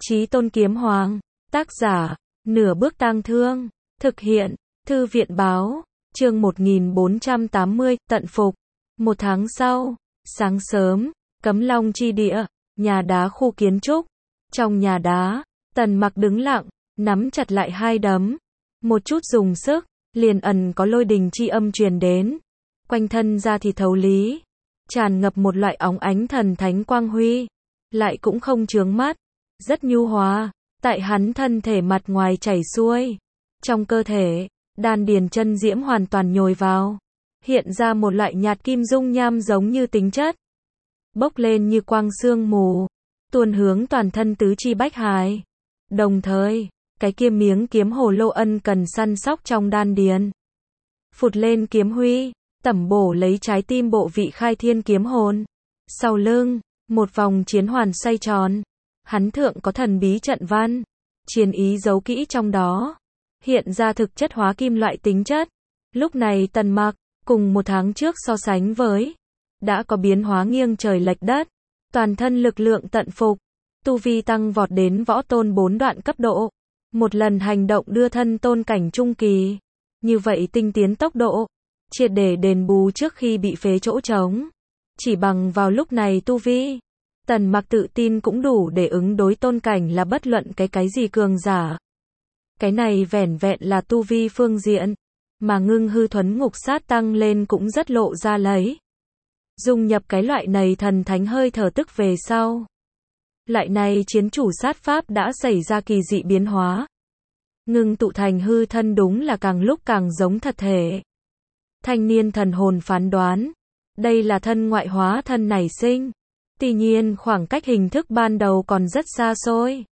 Chí Tôn Kiếm Hoàng, tác giả, Nửa Bước Tang Thương, thực hiện, Thư viện Báo, chương 1480, tận phục. Một tháng sau, sáng sớm, Cấm Long chi địa, nhà đá khu kiến trúc. Trong nhà đá, Tần Mặc đứng lặng, nắm chặt lại hai đấm. Một chút dùng sức, liền ẩn có lôi đình chi âm truyền đến. Quanh thân ra thì thấu lý, tràn ngập một loại óng ánh thần thánh quang huy, lại cũng không chướng mắt, rất nhu hòa, tại hắn thân thể mặt ngoài chảy xuôi. Trong cơ thể, đan điền chân diễm hoàn toàn nhồi vào, hiện ra một loại nhạt kim dung nham giống như tính chất, bốc lên như quang sương mù, tuôn hướng toàn thân tứ chi bách hải. Đồng thời, cái kia miếng kiếm hồ lô ân cần săn sóc trong đan điền, phụt lên kiếm huy, tẩm bổ lấy trái tim bộ vị khai thiên kiếm hồn. Sau lưng, một vòng chiến hoàn xoay tròn, hắn thượng có thần bí trận văn, chiến ý giấu kỹ trong đó, hiện ra thực chất hóa kim loại tính chất. Lúc này Tần Mặc, cùng một tháng trước so sánh với, đã có biến hóa nghiêng trời lệch đất, toàn thân lực lượng tận phục, tu vi tăng vọt đến võ tôn 4 đoạn cấp độ, một lần hành động đưa thân tôn cảnh trung kỳ, như vậy tinh tiến tốc độ, triệt để đền bù trước khi bị phế chỗ trống. Chỉ bằng vào lúc này tu vi, Tần Mặc tự tin cũng đủ để ứng đối tôn cảnh là bất luận cái gì cường giả. Cái này vẻn vẹn là tu vi phương diện, mà ngưng hư thuấn ngục sát tăng lên cũng rất lộ ra lấy. Dung nhập cái loại này thần thánh hơi thở tức về sau. Loại này chiến chủ sát pháp đã xảy ra kỳ dị biến hóa. Ngưng tụ thành hư thân đúng là càng lúc càng giống thật thể. Thanh niên thần hồn phán đoán, đây là thân ngoại hóa thân nảy sinh. Tuy nhiên khoảng cách hình thức ban đầu còn rất xa xôi.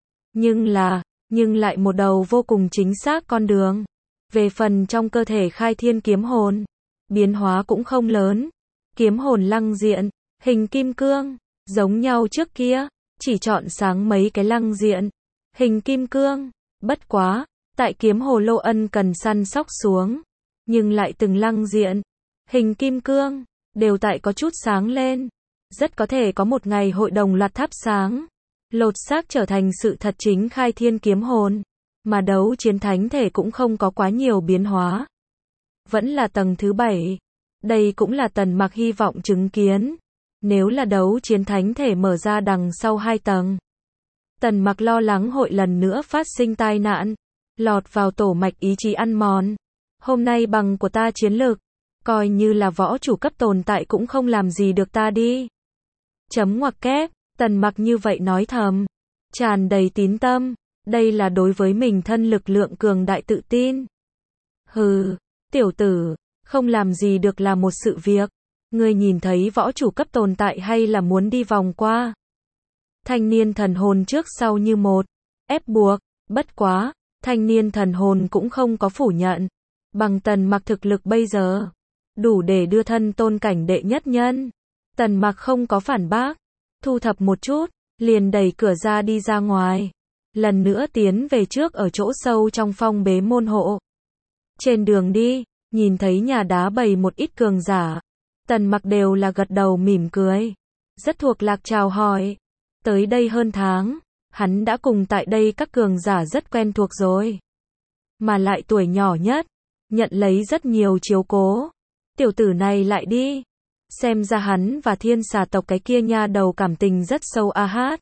Nhưng lại một đầu vô cùng chính xác con đường. Về phần trong cơ thể khai thiên kiếm hồn, biến hóa cũng không lớn. Kiếm hồn lăng diện, hình kim cương, giống nhau trước kia, chỉ chọn sáng mấy cái lăng diện, hình kim cương. Bất quá, tại kiếm hồ lô ân cần săn sóc xuống, nhưng lại từng lăng diện, hình kim cương, đều tại có chút sáng lên. Rất có thể có một ngày hội đồng loạt thắp sáng, lột xác trở thành sự thật chính khai thiên kiếm hồn, mà đấu chiến thánh thể cũng không có quá nhiều biến hóa. Vẫn là tầng thứ 7, đây cũng là Tần Mặc hy vọng chứng kiến. Nếu là đấu chiến thánh thể mở ra đằng sau 2 tầng, Tần Mặc lo lắng hội lần nữa phát sinh tai nạn, lọt vào tổ mạch ý chí ăn mòn. Hôm nay bằng của ta chiến lực, coi như là võ chủ cấp tồn tại cũng không làm gì được ta đi. Chấm ngoặc kép, Tần Mặc như vậy nói thầm, tràn đầy tín tâm, đây là đối với mình thân lực lượng cường đại tự tin. Hừ, tiểu tử, không làm gì được là một sự việc, ngươi nhìn thấy võ chủ cấp tồn tại hay là muốn đi vòng qua. Thanh niên thần hồn trước sau như một, ép buộc, bất quá, thanh niên thần hồn cũng không có phủ nhận, bằng Tần Mặc thực lực bây giờ, đủ để đưa thân tôn cảnh đệ nhất nhân. Tần Mặc không có phản bác, thu thập một chút, liền đẩy cửa ra đi ra ngoài, lần nữa tiến về trước ở chỗ sâu trong phong bế môn hộ. Trên đường đi, nhìn thấy nhà đá bày một ít cường giả, Tần Mặc đều là gật đầu mỉm cười, rất thuộc lạc chào hỏi. Tới đây hơn tháng, hắn đã cùng tại đây các cường giả rất quen thuộc rồi, mà lại tuổi nhỏ nhất, nhận lấy rất nhiều chiếu cố. Tiểu tử này lại đi, xem ra hắn và thiên xà tộc cái kia nha đầu cảm tình rất sâu a hát.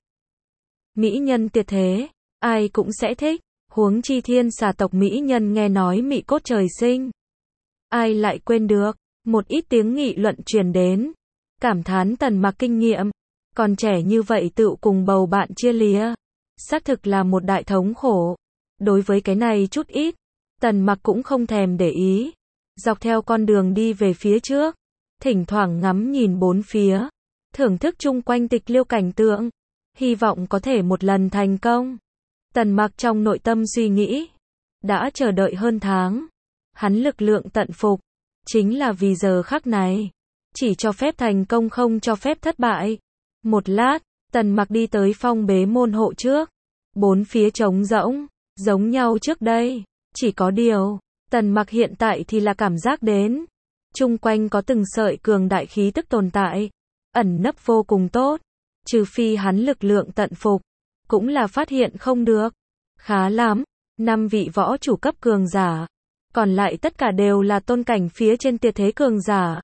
Mỹ nhân tuyệt thế, ai cũng sẽ thích, huống chi thiên xà tộc mỹ nhân nghe nói mỹ cốt trời sinh. Ai lại quên được, một ít tiếng nghị luận truyền đến, cảm thán Tần Mặc kinh nghiệm, còn trẻ như vậy tự cùng bầu bạn chia lìa, xác thực là một đại thống khổ. Đối với cái này chút ít, Tần Mặc cũng không thèm để ý, dọc theo con đường đi về phía trước, thỉnh thoảng ngắm nhìn bốn phía, thưởng thức chung quanh tịch liêu cảnh tượng, hy vọng có thể một lần thành công. Tần Mặc trong nội tâm suy nghĩ, đã chờ đợi hơn tháng, hắn lực lượng tận phục, chính là vì giờ khắc này, chỉ cho phép thành công không cho phép thất bại. Một lát, Tần Mặc đi tới phong bế môn hộ trước, bốn phía trống rỗng, giống nhau trước đây, chỉ có điều, Tần Mặc hiện tại thì là cảm giác đến, chung quanh có từng sợi cường đại khí tức tồn tại, ẩn nấp vô cùng tốt, trừ phi hắn lực lượng tận phục, cũng là phát hiện không được. Khá lắm, 5 vị võ chủ cấp cường giả. Còn lại tất cả đều là tôn cảnh phía trên tuyệt thế cường giả.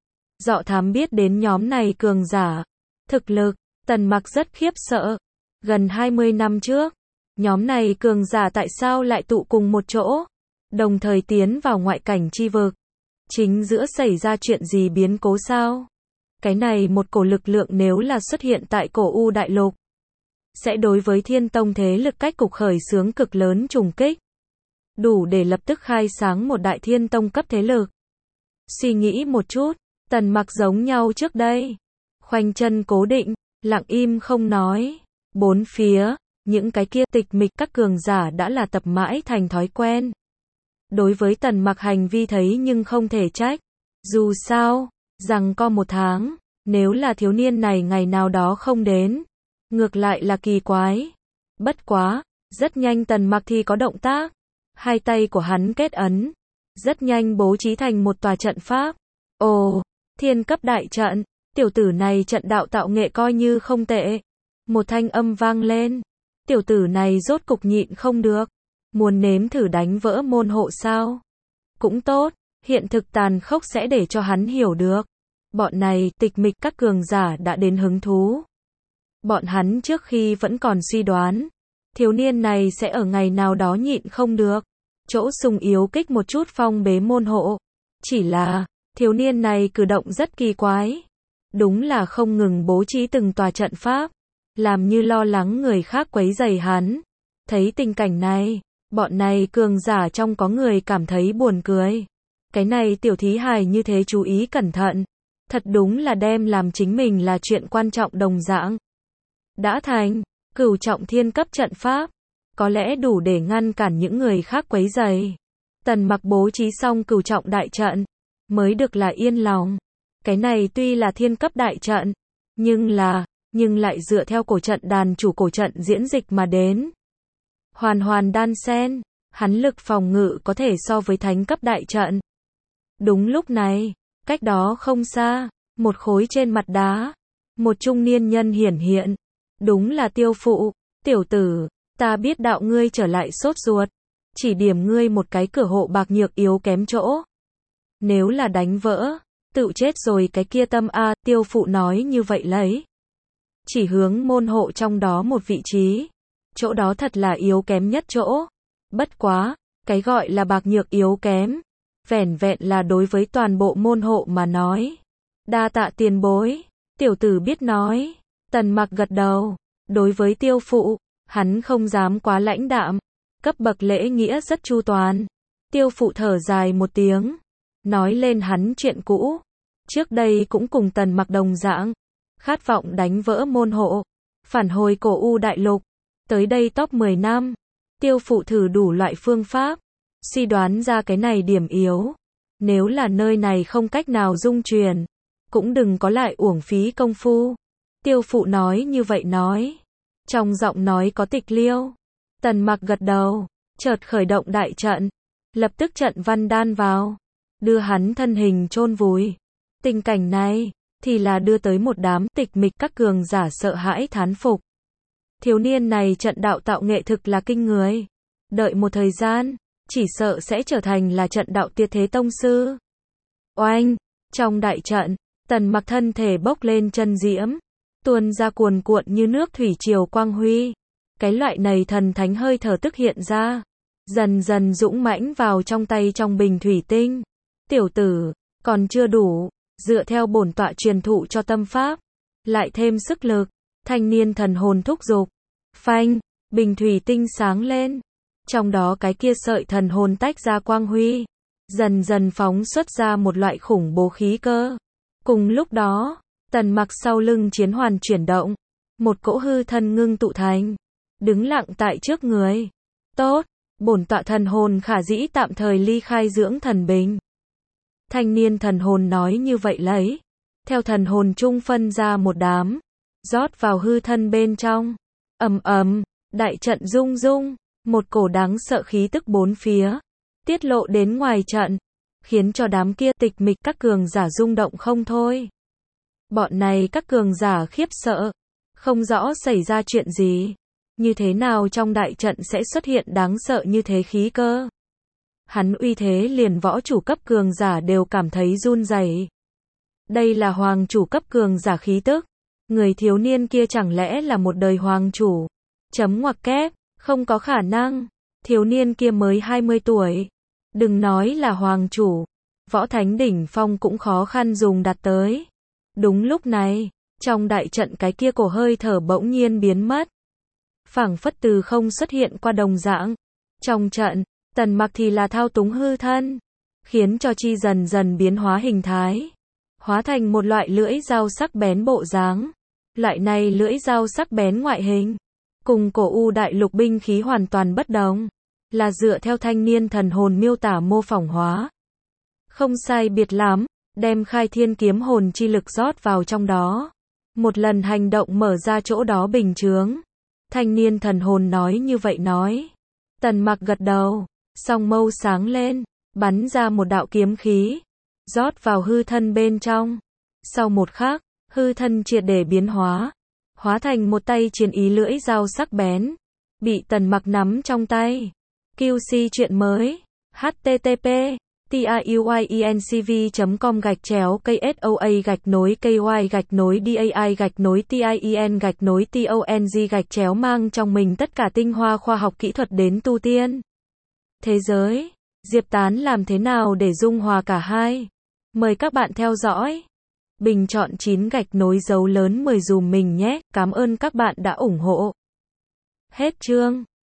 Dọ Thám biết đến nhóm này cường giả. Thực lực, Tần Mặc rất khiếp sợ. Gần 20 năm trước, nhóm này cường giả tại sao lại tụ cùng một chỗ, đồng thời tiến vào ngoại cảnh chi vực. Chính giữa xảy ra chuyện gì biến cố sao? Cái này một cổ lực lượng nếu là xuất hiện tại cổ U đại lục, sẽ đối với Thiên Tông thế lực cách cục khởi xướng cực lớn trùng kích. Đủ để lập tức khai sáng một đại Thiên Tông cấp thế lực. Suy nghĩ một chút, Tần Mặc giống nhau trước đây. Khoanh chân cố định, lặng im không nói. Bốn phía, những cái kia tịch mịch các cường giả đã là tập mãi thành thói quen. Đối với Tần Mặc hành vi thấy nhưng không thể trách. Dù sao, rằng có một tháng, nếu là thiếu niên này ngày nào đó không đến, ngược lại là kỳ quái. Bất quá, rất nhanh Tần Mặc thì có động tác. Hai tay của hắn kết ấn, rất nhanh bố trí thành một tòa trận pháp. Ồ, thiên cấp đại trận, tiểu tử này trận đạo tạo nghệ coi như không tệ. Một thanh âm vang lên, tiểu tử này rốt cục nhịn không được, muốn nếm thử đánh vỡ môn hộ sao? Cũng tốt, hiện thực tàn khốc sẽ để cho hắn hiểu được. Bọn này tịch mịch các cường giả đã đến hứng thú. Bọn hắn trước khi vẫn còn suy đoán, thiếu niên này sẽ ở ngày nào đó nhịn không được, chỗ sung yếu kích một chút phong bế môn hộ. Chỉ là, thiếu niên này cử động rất kỳ quái. Đúng là không ngừng bố trí từng tòa trận pháp, làm như lo lắng người khác quấy rầy hắn. Thấy tình cảnh này, bọn này cường giả trong có người cảm thấy buồn cười. Cái này tiểu thí hài như thế chú ý cẩn thận, thật đúng là đem làm chính mình là chuyện quan trọng đồng dạng. Đã thành, cửu trọng thiên cấp trận pháp, có lẽ đủ để ngăn cản những người khác quấy rầy. Tần Mặc bố trí xong cửu trọng đại trận, mới được là yên lòng. Cái này tuy là thiên cấp đại trận, nhưng lại dựa theo cổ trận đàn chủ cổ trận diễn dịch mà đến. Hoàn hoàn đan xen, hắn lực phòng ngự có thể so với thánh cấp đại trận. Đúng lúc này, cách đó không xa, một khối trên mặt đá, một trung niên nhân hiển hiện. Đúng là Tiêu Phụ. Tiểu tử, ta biết đạo ngươi trở lại sốt ruột, chỉ điểm ngươi một cái cửa hộ bạc nhược yếu kém chỗ. Nếu là đánh vỡ, tự chết rồi cái kia tâm a. Tiêu Phụ nói như vậy lấy chỉ hướng môn hộ trong đó một vị trí. Chỗ đó thật là yếu kém nhất chỗ. Bất quá, cái gọi là bạc nhược yếu kém, vẻn vẹn là đối với toàn bộ môn hộ mà nói. Đa tạ tiền bối, tiểu tử biết nói. Tần Mặc gật đầu. Đối với Tiêu Phụ, hắn không dám quá lãnh đạm, cấp bậc lễ nghĩa rất chu toàn. Tiêu Phụ thở dài một tiếng, nói lên hắn chuyện cũ. Trước đây cũng cùng Tần Mặc đồng dạng, khát vọng đánh vỡ môn hộ, phản hồi cổ U đại lục. Tới đây top 10 năm, Tiêu Phụ thử đủ loại phương pháp, suy đoán ra cái này điểm yếu. Nếu là nơi này không cách nào dung truyền, cũng đừng có lại uổng phí công phu. Tiêu Phụ nói như vậy nói, trong giọng nói có tịch liêu. Tần Mặc gật đầu, chợt khởi động đại trận, lập tức trận văn đan vào, đưa hắn thân hình chôn vùi. Tình cảnh này thì là đưa tới một đám tịch mịch các cường giả sợ hãi thán phục. Thiếu niên này trận đạo tạo nghệ thực là kinh người. Đợi một thời gian, chỉ sợ sẽ trở thành là trận đạo tuyệt thế tông sư. Oanh, trong đại trận, Tần Mặc thân thể bốc lên chân diễm, tuôn ra cuồn cuộn như nước thủy triều quang huy. Cái loại này thần thánh hơi thở tức hiện ra, dần dần dũng mãnh vào trong tay trong bình thủy tinh. Tiểu tử, còn chưa đủ, dựa theo bổn tọa truyền thụ cho tâm pháp, lại thêm sức lực. Thanh niên thần hồn thúc giục. Phanh, bình thủy tinh sáng lên. Trong đó cái kia sợi thần hồn tách ra quang huy, dần dần phóng xuất ra một loại khủng bố khí cơ. Cùng lúc đó, Tần Mặc sau lưng chiến hoàn chuyển động, một cỗ hư thân ngưng tụ thành, đứng lặng tại trước người. Tốt, bổn tọa thần hồn khả dĩ tạm thời ly khai dưỡng thần bình. Thanh niên thần hồn nói như vậy lấy, theo thần hồn trung phân ra một đám, rót vào hư thân bên trong. Ầm ầm, đại trận rung rung, một cổ đáng sợ khí tức bốn phía tiết lộ đến ngoài trận, khiến cho đám kia tịch mịch các cường giả rung động không thôi. Bọn này các cường giả khiếp sợ, không rõ xảy ra chuyện gì. Như thế nào trong đại trận sẽ xuất hiện đáng sợ như thế khí cơ? Hắn uy thế liền võ chủ cấp cường giả đều cảm thấy run rẩy. Đây là hoàng chủ cấp cường giả khí tức. Người thiếu niên kia chẳng lẽ là một đời hoàng chủ? Chấm ngoặc kép, không có khả năng. Thiếu niên kia mới 20 tuổi. Đừng nói là hoàng chủ. Võ thánh đỉnh phong cũng khó khăn dùng đạt tới. Đúng lúc này, trong đại trận cái kia cổ hơi thở bỗng nhiên biến mất. Phảng phất từ không xuất hiện qua đồng dạng. Trong trận, Tần Mặc thì là thao túng hư thân, khiến cho chi dần dần biến hóa hình thái, hóa thành một loại lưỡi dao sắc bén bộ dáng. Loại này lưỡi dao sắc bén ngoại hình, cùng cổ u đại lục binh khí hoàn toàn bất đồng, là dựa theo thanh niên thần hồn miêu tả mô phỏng hóa. Không sai biệt lắm, đem khai thiên kiếm hồn chi lực rót vào trong đó. Một lần hành động mở ra chỗ đó bình chướng. Thanh niên thần hồn nói như vậy nói. Tần Mặc gật đầu, song mâu sáng lên, bắn ra một đạo kiếm khí, rót vào hư thân bên trong. Sau một khắc, hư thân triệt để biến hóa, hóa thành một tay chiến ý lưỡi dao sắc bén, bị Tần Mặc nắm trong tay. QC chuyện mới, http tiuyinCV.com/KSOA-KY-DAI-TIEN-TONG mang trong mình tất cả tinh hoa khoa học kỹ thuật đến tu tiên. Thế giới, Diệp Tán làm thế nào để dung hòa cả hai? Mời các bạn theo dõi. Bình chọn 9 gạch nối dấu lớn 10 dùm mình nhé, cảm ơn các bạn đã ủng hộ. Hết chương.